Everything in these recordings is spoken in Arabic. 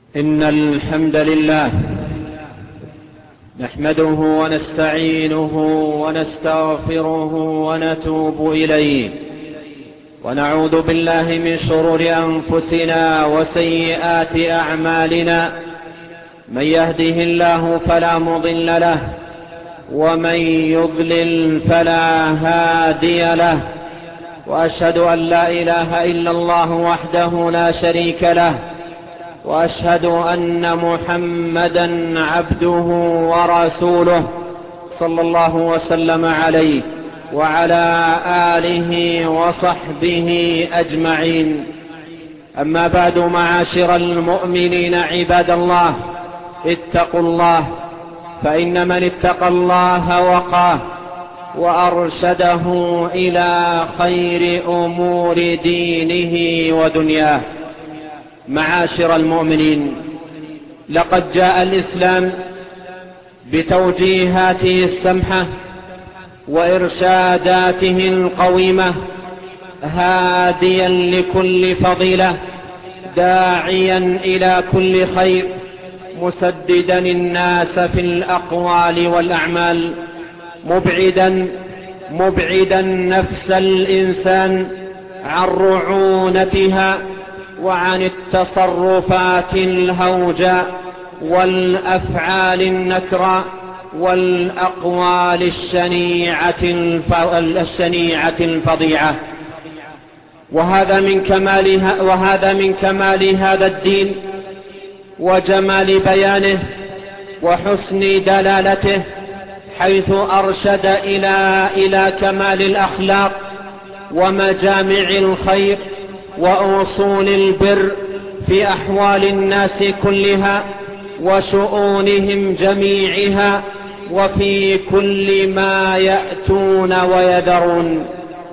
إن الحمد لله نحمده ونستعينه ونستغفره ونتوب إليه، ونعوذ بالله من شرور أنفسنا وسيئات أعمالنا. من يهده الله فلا مضل له، ومن يضلل فلا هادي له. وأشهد أن لا إله إلا الله وحده لا شريك له، وأشهد أن محمدا عبده ورسوله صلى الله وسلم عليه وعلى آله وصحبه أجمعين. أما بعد، معاشر المؤمنين عباد الله، اتقوا الله، فإن من اتقى الله وقاه وأرشده إلى خير أمور دينه ودنياه. معاشر المؤمنين، لقد جاء الإسلام بتوجيهاته السمحة وإرشاداته القويمة، هاديا لكل فضيلة، داعيا إلى كل خير، مسددا الناس في الأقوال والأعمال، مبعدا نفس الإنسان عن رعونتها وعن التصرفات الهوجاء والأفعال النكراء والأقوال الشنيعة الفظيعة. وهذا من كمال هذا الدين وجمال بيانه وحسن دلالته، حيث أرشد إلى كمال الأخلاق ومجامع الخير وأصول البر في أحوال الناس كلها وشؤونهم جميعها، وفي كل ما يأتون ويذرون.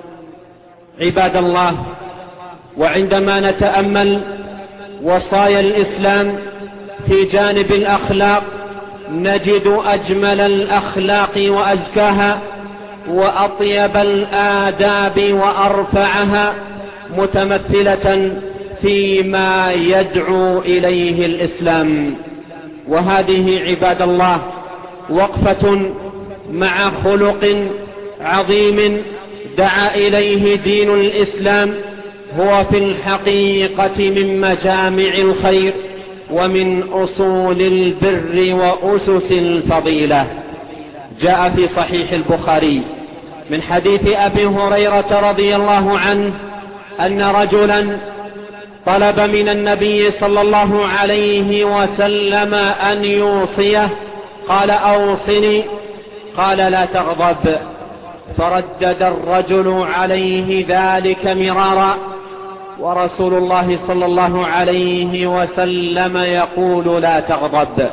عباد الله، وعندما نتأمل وصايا الإسلام في جانب الأخلاق، نجد أجمل الأخلاق وأزكاها وأطيب الآداب وأرفعها متمثلة فيما يدعو إليه الإسلام. وهذه عباد الله وقفة مع خلق عظيم دعا إليه دين الإسلام، هو في الحقيقة من مجامع الخير ومن أصول البر وأسس الفضيلة. جاء في صحيح البخاري من حديث أبي هريرة رضي الله عنه أن رجلا طلب من النبي صلى الله عليه وسلم أن يوصيه، قال: أوصني. قال: لا تغضب. فردد الرجل عليه ذلك مرارا، ورسول الله صلى الله عليه وسلم يقول: لا تغضب.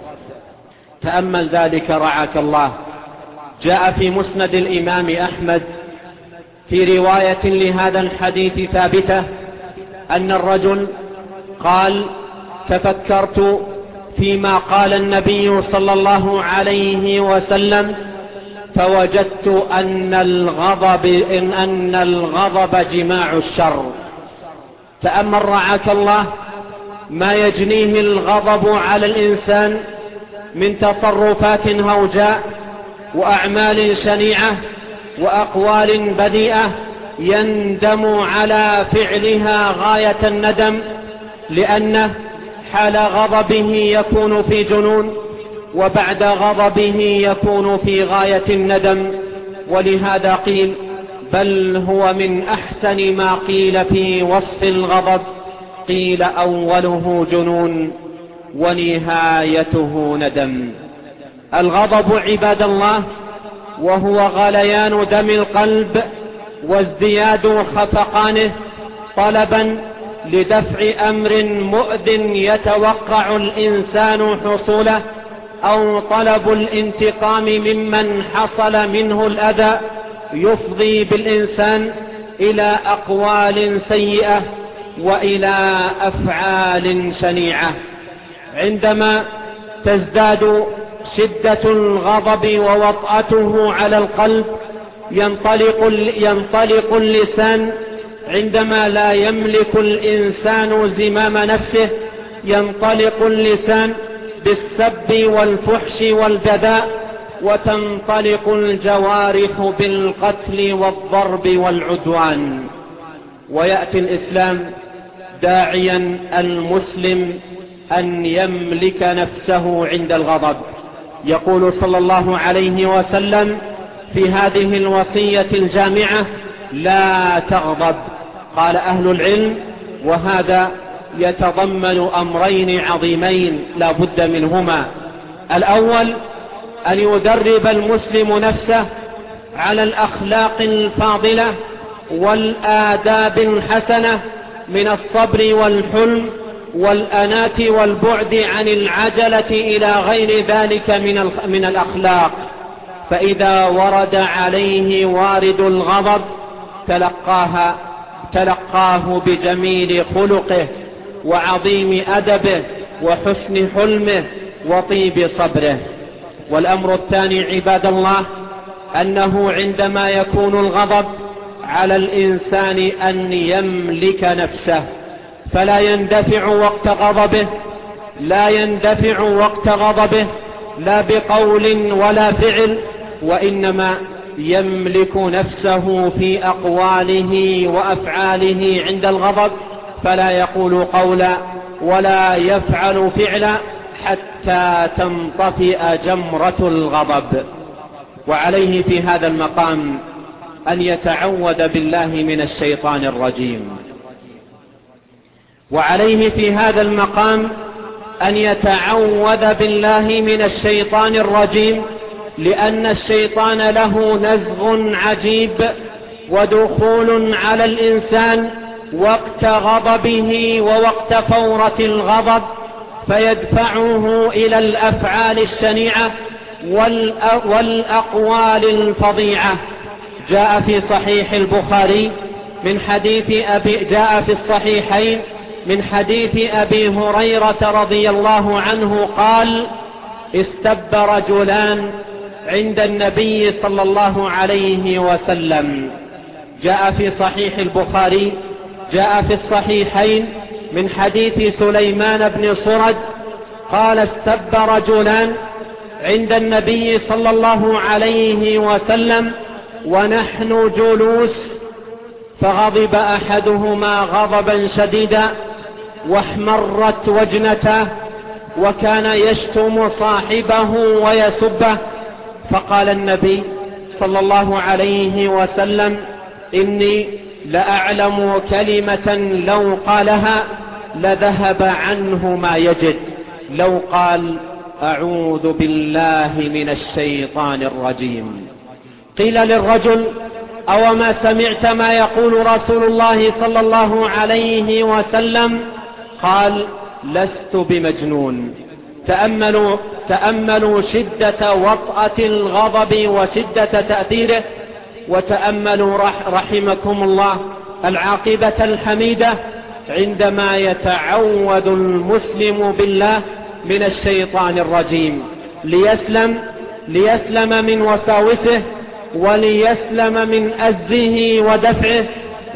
تأمل ذلك رعاك الله. جاء في مسند الإمام أحمد في رواية لهذا الحديث ثابتة أن الرجل قال: تفكرت فيما قال النبي صلى الله عليه وسلم، فوجدت أن الغضب جماع الشر. تأمل رعاك الله ما يجنيه الغضب على الإنسان من تصرفات هوجاء وأعمال شنيعة وأقوال بذيئة يندم على فعلها غاية الندم، لأنه حال غضبه يكون في جنون، وبعد غضبه يكون في غاية الندم. ولهذا قيل: بل هو من أحسن ما قيل في وصف الغضب، قيل: أوله جنون ونهايته ندم. الغضب عباد الله وهو غليان دم القلب وازدياد خفقانه، طلبا لدفع أمر مؤذ يتوقع الإنسان حصوله، أو طلب الانتقام ممن حصل منه الأذى، يفضي بالإنسان إلى أقوال سيئة وإلى أفعال شنيعة. عندما تزداد شدة الغضب ووطأته على القلب، ينطلق اللسان عندما لا يملك الإنسان زمام نفسه، ينطلق اللسان بالسب والفحش والبذاء، وتنطلق الجوارح بالقتل والضرب والعدوان. ويأتي الإسلام داعيا المسلم أن يملك نفسه عند الغضب. يقول صلى الله عليه وسلم في هذه الوصية الجامعة: لا تغضب. قال أهل العلم: وهذا يتضمن أمرين عظيمين لا بد منهما. الأول أن يدرب المسلم نفسه على الأخلاق الفاضلة والآداب الحسنة من الصبر والحلم والأنات والبعد عن العجلة إلى غير ذلك من الأخلاق. فإذا ورد عليه وارد الغضب تلقاه بجميل خلقه وعظيم أدبه وحسن حلمه وطيب صبره. والأمر الثاني عباد الله أنه عندما يكون الغضب على الإنسان أن يملك نفسه، فلا يندفع وقت غضبه لا بقول ولا فعل، وإنما يملك نفسه في أقواله وأفعاله عند الغضب، فلا يقول قولا ولا يفعل فعلا حتى تنطفئ جمرة الغضب. وعليه في هذا المقام أن يتعوذ بالله من الشيطان الرجيم. وعليه في هذا المقام أن يتعوذ بالله من الشيطان الرجيم، لأن الشيطان له نزغ عجيب ودخول على الإنسان وقت غضبه ووقت فورة الغضب، فيدفعه إلى الأفعال الشنيعة والأقوال الفظيعة. جاء في صحيح البخاري من حديث جاء في الصحيحين من حديث أبي هريرة رضي الله عنه قال: استب رجلان عند النبي صلى الله عليه وسلم. جاء في صحيح البخاري جاء في الصحيحين من حديث سليمان بن صرد قال: استب رجلان عند النبي صلى الله عليه وسلم ونحن جلوس، فغضب أحدهما غضبا شديدا واحمرت وجنته وكان يشتم صاحبه ويسبه، فقال النبي صلى الله عليه وسلم: إني لأعلم كلمة لو قالها لذهب عنه ما يجد، لو قال: أعوذ بالله من الشيطان الرجيم. قيل للرجل: أوما سمعت ما يقول رسول الله صلى الله عليه وسلم؟ قال: لست بمجنون. تأملوا شدة وطأة الغضب وشدة تأثيره، وتأملوا رحمكم الله العاقبة الحميدة عندما يتعوذ المسلم بالله من الشيطان الرجيم ليسلم من وساوسه، وليسلم من أزه ودفعه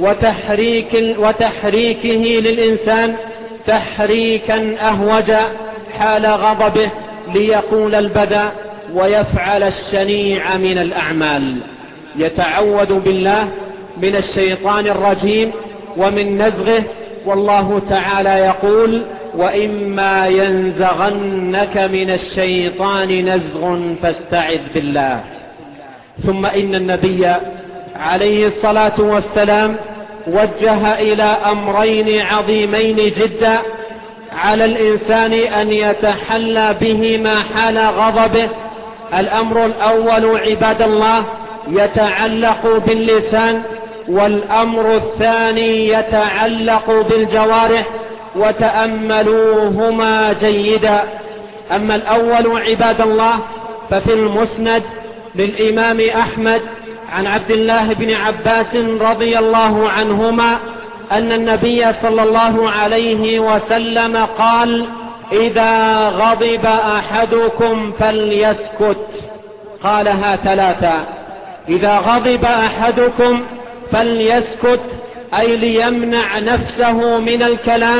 وتحريكه للإنسان تحريكا أهوجا حال غضبه ليقول البذاء ويفعل الشنيع من الأعمال. يتعوذ بالله من الشيطان الرجيم ومن نزغه، والله تعالى يقول: وإما ينزغنك من الشيطان نزغ فاستعذ بالله. ثم إن النبي عليه الصلاة والسلام وجه إلى أمرين عظيمين جدا على الإنسان أن يتحلى بهما حال غضبه. الأمر الأول عباد الله يتعلق باللسان، والأمر الثاني يتعلق بالجوارح، وتأملوهما جيدا. أما الأول عباد الله ففي المسند للإمام أحمد عن عبد الله بن عباس رضي الله عنهما أن النبي صلى الله عليه وسلم قال: إذا غضب أحدكم فليسكت. قالها ثلاثة: إذا غضب أحدكم فليسكت، أي ليمنع نفسه من الكلام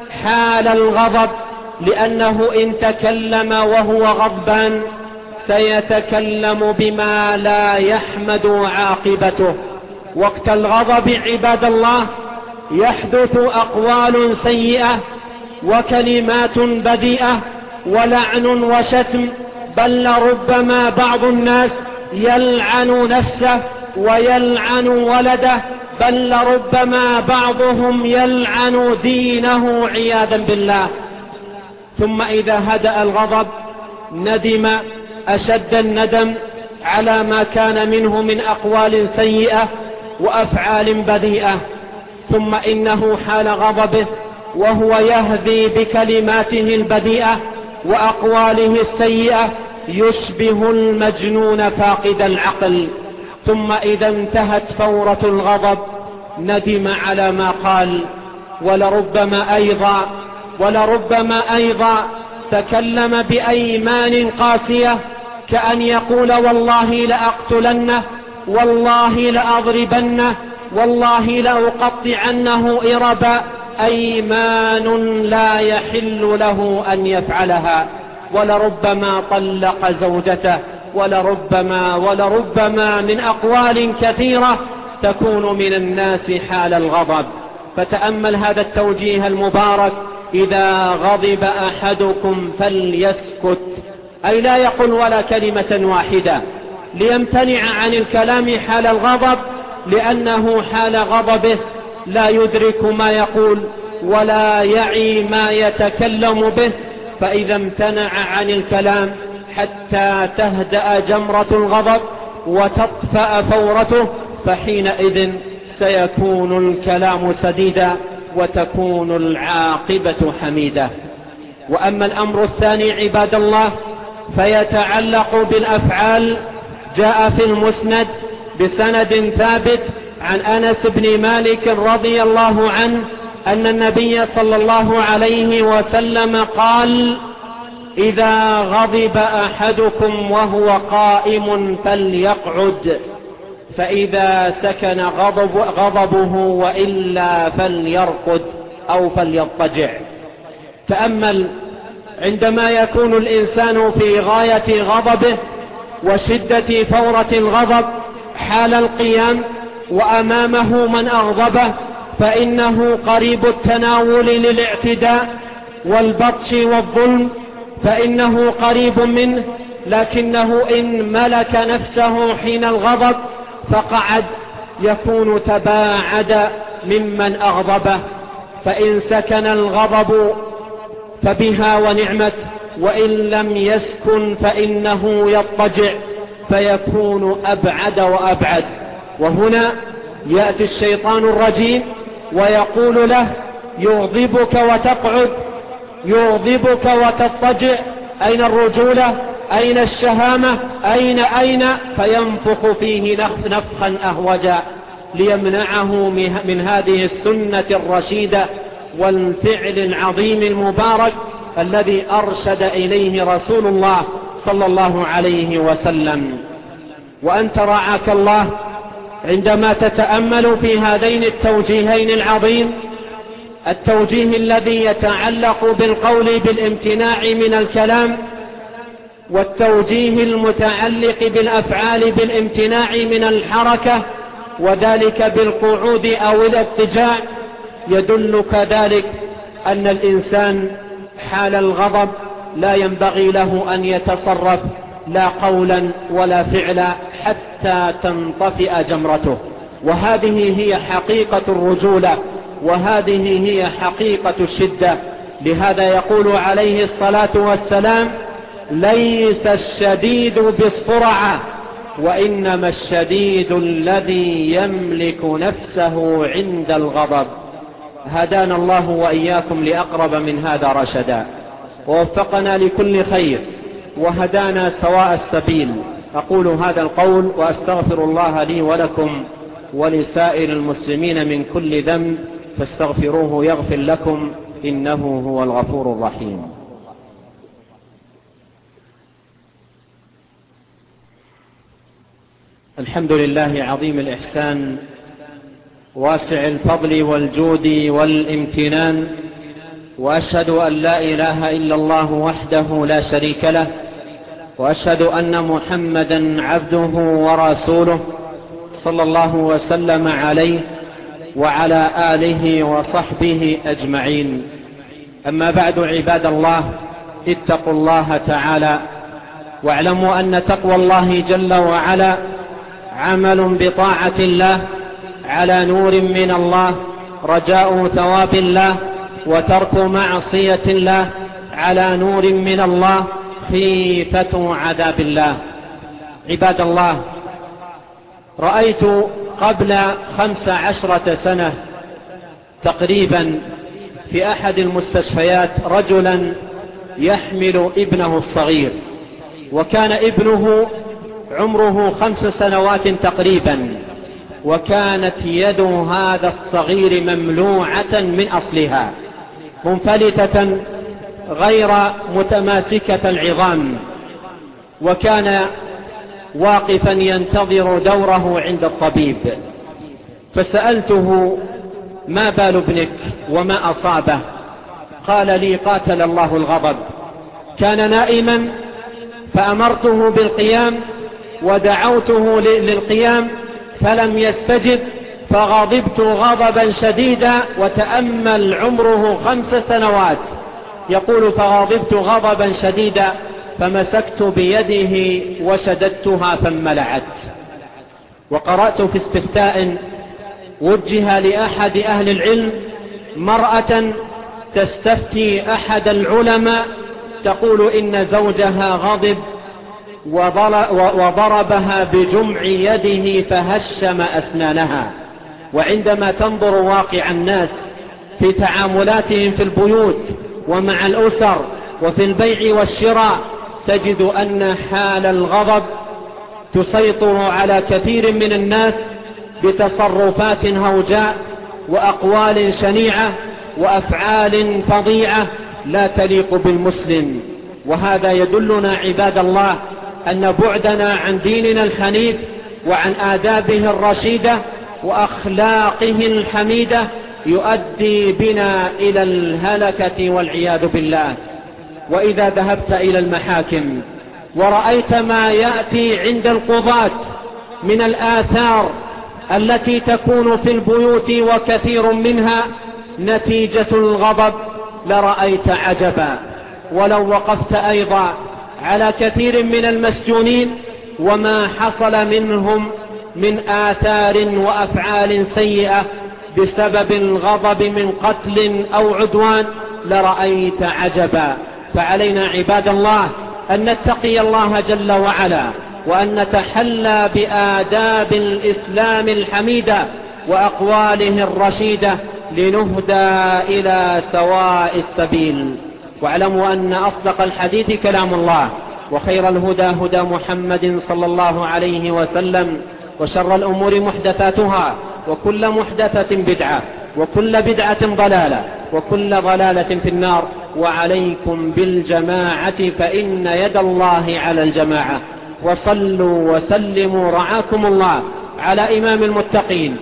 حال الغضب، لأنه إن تكلم وهو غضبان سيتكلم بما لا يحمد عاقبته. وقت الغضب عباد الله يحدث أقوال سيئة وكلمات بذيئة ولعن وشتم، بل لربما بعض الناس يلعن نفسه ويلعن ولده، بل لربما بعضهم يلعن دينه عياذا بالله. ثم إذا هدأ الغضب ندم أشد الندم على ما كان منه من أقوال سيئة وأفعال بذيئة. ثم إنه حال غضبه وهو يهدي بكلماته البذيئة وأقواله السيئة يشبه المجنون فاقد العقل. ثم إذا انتهت فورة الغضب ندم على ما قال، ولربما أيضا تكلم بأيمان قاسية، كأن يقول والله لأقتلنه، والله لأضربنه، والله لأقطعنه إربا، أيمان لا يحل له أن يفعلها. ولربما طلق زوجته، ولربما من أقوال كثيرة تكون من الناس حال الغضب. فتأمل هذا التوجيه المبارك: إذا غضب أحدكم فليسكت، أي لا يقل ولا كلمة واحدة، ليمتنع عن الكلام حال الغضب، لأنه حال غضبه لا يدرك ما يقول ولا يعي ما يتكلم به، فإذا امتنع عن الكلام حتى تهدأ جمرة الغضب وتطفأ فورته، فحينئذ سيكون الكلام سديدا وتكون العاقبة حميدة. وأما الأمر الثاني عباد الله فيتعلق بالأفعال. جاء في المسند بسند ثابت عن أنس بن مالك رضي الله عنه أن النبي صلى الله عليه وسلم قال: إذا غضب أحدكم وهو قائم فليقعد، فإذا سكن غضبه وإلا فليرقد أو فليضطجع. تأمل عندما يكون الإنسان في غاية غضبه وشدة فورة الغضب حال القيام وأمامه من أغضبه، فإنه قريب التناول للاعتداء والبطش والظلم، فإنه قريب منه، لكنه إن ملك نفسه حين الغضب فقعد يكون تباعد ممن أغضبه. فإن سكن الغضب فبها ونعمت، وإن لم يسكن فإنه يضطجع فيكون أبعد وأبعد. وهنا يأتي الشيطان الرجيم ويقول له: يغضبك وتقعد، يغضبك وتضطجع، أين الرجولة؟ أين الشهامة؟ أين فينفخ فيه نفخا أهوجا ليمنعه من هذه السنة الرشيدة والفعل العظيم المبارك الذي أرشد إليه رسول الله صلى الله عليه وسلم. وأنت رعاك الله عندما تتأمل في هذين التوجيهين العظيم، التوجيه الذي يتعلق بالقول بالامتناع من الكلام، والتوجيه المتعلق بالأفعال بالامتناع من الحركة، وذلك بالقعود أو الاضطجاع، يدلك ذلك أن الإنسان حال الغضب لا ينبغي له أن يتصرف لا قولا ولا فعلا حتى تنطفئ جمرته. وهذه هي حقيقة الرجولة، وهذه هي حقيقة الشدة. لهذا يقول عليه الصلاة والسلام: ليس الشديد بالسرعة، وإنما الشديد الذي يملك نفسه عند الغضب. هدانا الله وإياكم لأقرب من هذا رشدا، ووفقنا لكل خير، وهدانا سواء السبيل. أقول هذا القول وأستغفر الله لي ولكم ولسائر المسلمين من كل ذنب، فاستغفروه يغفر لكم، إنه هو الغفور الرحيم. الحمد لله عظيم الإحسان واسع الفضل والجود والامتنان، وأشهد أن لا إله إلا الله وحده لا شريك له، وأشهد أن محمدا عبده ورسوله صلى الله وسلم عليه وعلى آله وصحبه أجمعين. أما بعد، عباد الله، اتقوا الله تعالى واعلموا أن تقوى الله جل وعلا عمل بطاعة الله على نور من الله، رجاء ثواب الله، وترك معصية الله على نور من الله، خيفة عذاب الله. عباد الله، رأيت قبل 15 سنة تقريبا في أحد المستشفيات رجلا يحمل ابنه الصغير، وكان ابنه عمره 5 سنوات تقريبا، وكانت يد هذا الصغير مملوعة من أصلها، منفلتة غير متماسكة العظام، وكان واقفا ينتظر دوره عند الطبيب. فسألته: ما بال ابنك وما أصابه؟ قال لي: قاتل الله الغضب، كان نائما فأمرته بالقيام ودعوته للقيام فلم يستجب، فغضبت غضبا شديدا، وتأمل عمره 5 سنوات. يقول: فغضبت غضبا شديدا فمسكت بيده وشددتها فانملعت. وقرأت في استفتاء وجه لأحد أهل العلم مرأة تستفتي أحد العلماء تقول إن زوجها غضب وضربها بجمع يده فهشم أسنانها. وعندما تنظر واقع الناس في تعاملاتهم في البيوت ومع الأسر وفي البيع والشراء، تجد أن حال الغضب تسيطر على كثير من الناس بتصرفات هوجاء وأقوال شنيعة وأفعال فظيعة لا تليق بالمسلم. وهذا يدلنا عباد الله أن بعدنا عن ديننا الحنيف وعن آدابه الرشيدة وأخلاقه الحميدة يؤدي بنا إلى الهلكة والعياذ بالله. وإذا ذهبت إلى المحاكم ورأيت ما يأتي عند القضاة من الآثار التي تكون في البيوت وكثير منها نتيجة الغضب لرأيت عجبا. ولو وقفت أيضا على كثير من المسجونين وما حصل منهم من آثار وأفعال سيئة بسبب الغضب من قتل أو عدوان لرأيت عجبا. فعلينا عباد الله أن نتقي الله جل وعلا، وأن نتحلى بآداب الإسلام الحميدة وأقواله الرشيدة لنهدى إلى سواء السبيل. واعلموا أن أصدق الحديث كلام الله، وخير الهدى هدى محمد صلى الله عليه وسلم، وشر الأمور محدثاتها، وكل محدثة بدعة، وكل بدعة ضلالة، وكل ضلالة في النار. وعليكم بالجماعة فإن يد الله على الجماعة. وصلوا وسلموا رعاكم الله على إمام المتقين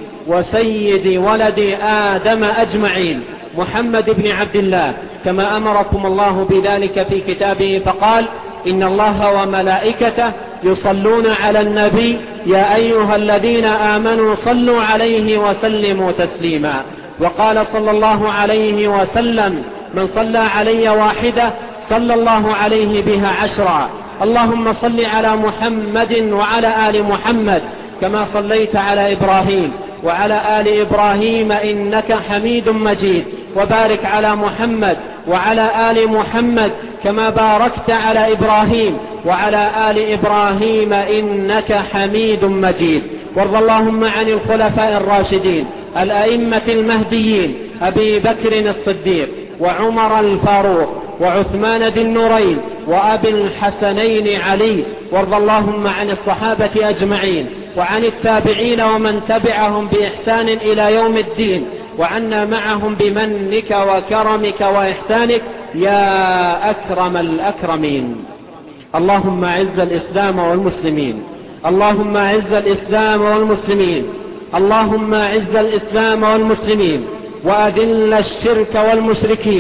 وسيد ولد آدم أجمعين، محمد بن عبد الله، كما أمركم الله بذلك في كتابه فقال: إن الله وملائكته يصلون على النبي يا أيها الذين آمنوا صلوا عليه وسلموا تسليما. وقال صلى الله عليه وسلم: من صلى علي واحدة صلى الله عليه بها 10. اللهم صل على محمد وعلى آل محمد كما صليت على إبراهيم وعلى آل إبراهيم إنك حميد مجيد، وبارك على محمد وعلى آل محمد كما باركت على إبراهيم وعلى آل إبراهيم إنك حميد مجيد. وارض اللهم عن الخلفاء الراشدين الأئمة المهديين أبي بكر الصديق وعمر الفاروق وعثمان ذي النورين وأبي الحسنين علي. وارض اللهم عن الصحابة أجمعين وعن التابعين ومن تبعهم بإحسان إلى يوم الدين، وعنا معهم بمنك وكرمك وإحسانك يا أكرم الأكرمين. اللهم أعز الإسلام والمسلمين، اللهم أعز الإسلام والمسلمين، اللهم أعز الإسلام والمسلمين، وأذل الشرك والمشركين،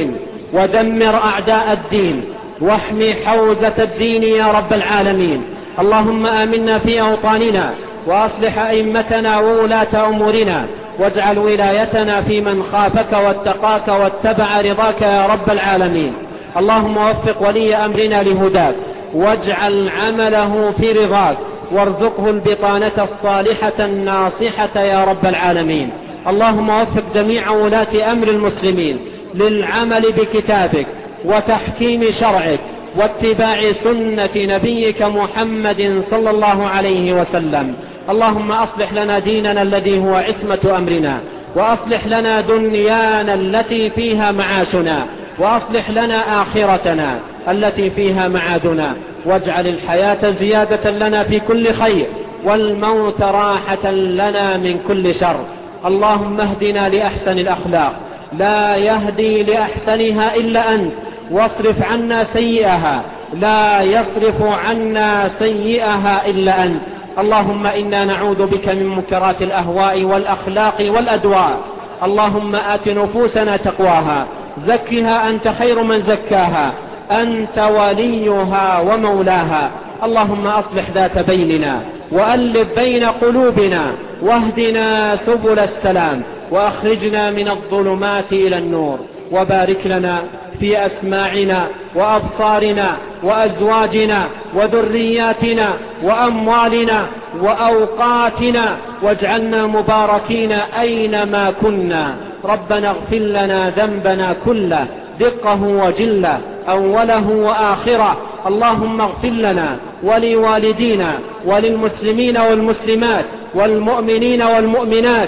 ودمر أعداء الدين، واحمي حوزة الدين يا رب العالمين. اللهم آمنا في أوطاننا، وأصلح أئمتنا وولاة أمورنا، واجعل ولايتنا في من خافك واتقاك واتبع رضاك يا رب العالمين. اللهم وفق ولي أمرنا لهداك، واجعل عمله في رضاك، وارزقه البطانة الصالحة الناصحة يا رب العالمين. اللهم وفق جميع ولاة أمر المسلمين للعمل بكتابك وتحكيم شرعك واتباع سنة نبيك محمد صلى الله عليه وسلم. اللهم أصلح لنا ديننا الذي هو عصمة أمرنا، وأصلح لنا دنيانا التي فيها معاشنا، وأصلح لنا آخرتنا التي فيها معادنا، واجعل الحياة زيادة لنا في كل خير، والموت راحة لنا من كل شر. اللهم اهدنا لأحسن الأخلاق، لا يهدي لأحسنها إلا أنت، واصرف عنا سيئها، لا يصرف عنا سيئها إلا أنت. اللهم إنا نعوذ بك من منكرات الأهواء والأخلاق والأدواء. اللهم آت نفوسنا تقواها، زكها أنت خير من زكاها، أنت وليها ومولاها. اللهم أصلح ذات بيننا، وألف بين قلوبنا، واهدنا سبل السلام، وأخرجنا من الظلمات إلى النور. وبارك لنا في أسماعنا وأبصارنا وأزواجنا وذرياتنا وأموالنا وأوقاتنا، واجعلنا مباركين أينما كنا. ربنا اغفر لنا ذنبنا كله، دقه وجله، أوله وآخره. اللهم اغفر لنا ولوالدينا وللمسلمين والمسلمات والمؤمنين والمؤمنات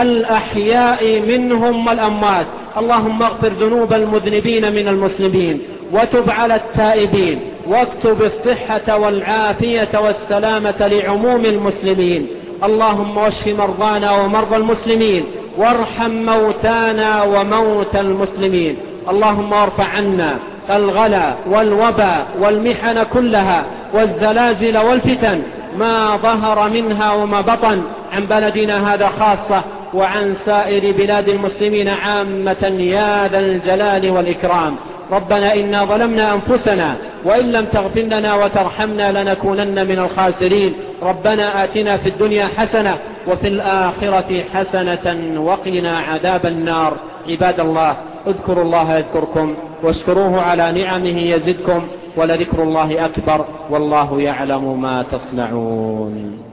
الأحياء منهم والأموات. اللهم اغفر ذنوب المذنبين من المسلمين، وتب على التائبين، واكتب الصحة والعافية والسلامة لعموم المسلمين. اللهم واشف مرضانا ومرضى المسلمين، وارحم موتانا وموتى المسلمين. اللهم ارفع عنا الغلا والوباء والمحن كلها والزلازل والفتن ما ظهر منها وما بطن، عن بلدنا هذا خاصة، وعن سائر بلاد المسلمين عامة يا ذا الجلال والإكرام. ربنا إنا ظلمنا أنفسنا، وإن لم تغفر لنا وترحمنا لنكونن من الخاسرين. ربنا آتنا في الدنيا حسنة، وفي الآخرة حسنة، وقنا عذاب النار. عباد الله، اذكروا الله يذكركم، واشكروه على نعمه يزدكم، ولذكر الله أكبر، والله يعلم ما تصنعون.